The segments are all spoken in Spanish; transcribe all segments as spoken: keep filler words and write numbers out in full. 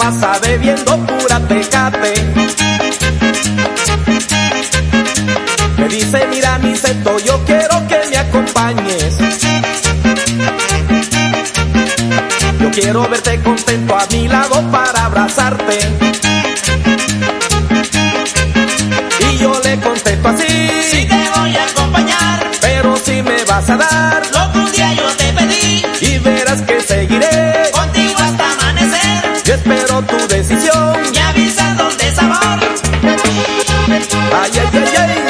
pasa bebiendo pura Tecate. Me dice, mira Niceto, yo quiero que me acompañes. Yo quiero verte contento a mi lado para abrazarte. Y yo le contesto así: sí te voy a acompañar, pero si me vas a dar lo que un día yo te pedí, y verás que seguiré contigo hasta amanecer. Yo espero tu decisión, me avisas dónde sabor. Ay, ay, ay, ay.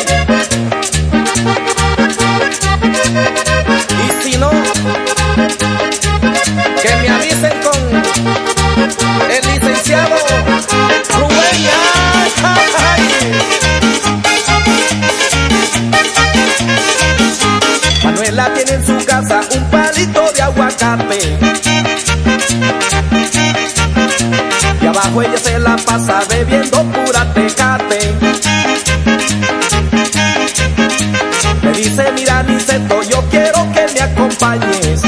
Y si no, que me avisen con el licenciado Rubén. Ay. Manuela tiene en su casa un palito de aguacate, y abajo ella se la pasa bebiendo pura Tecate. Me dice, mira Niceto, yo quiero que me acompañes.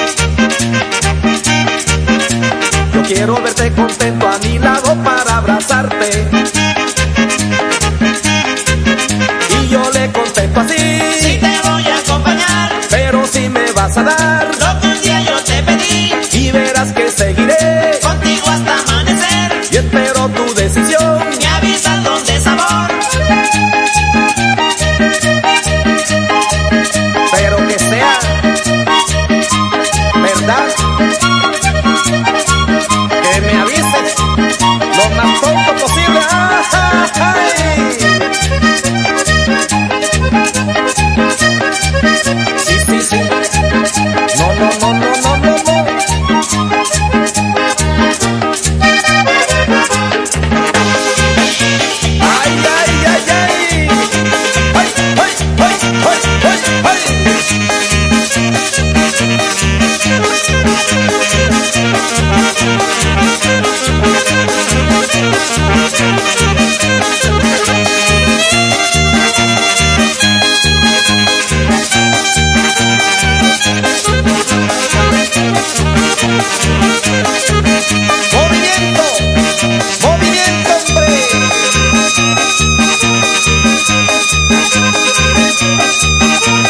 Yo quiero verte contento a mi lado para abrazarte. Y yo le contesto así: sí te voy a acompañar, pero si me vas a dar lo que un día yo te pedí, y verás que seguiré contigo hasta amanecer. y espero tu decisión, me avisas dónde sabor. pero que sea verdad. Que me avises lo más pronto posible. ¡Ay! Sí, sí, sí. No, no, no, no, no, no, no. Ay, ay, ay, ay. Ay, ay, ay, ay, ay, ay. Movimiento, movimiento, hombre.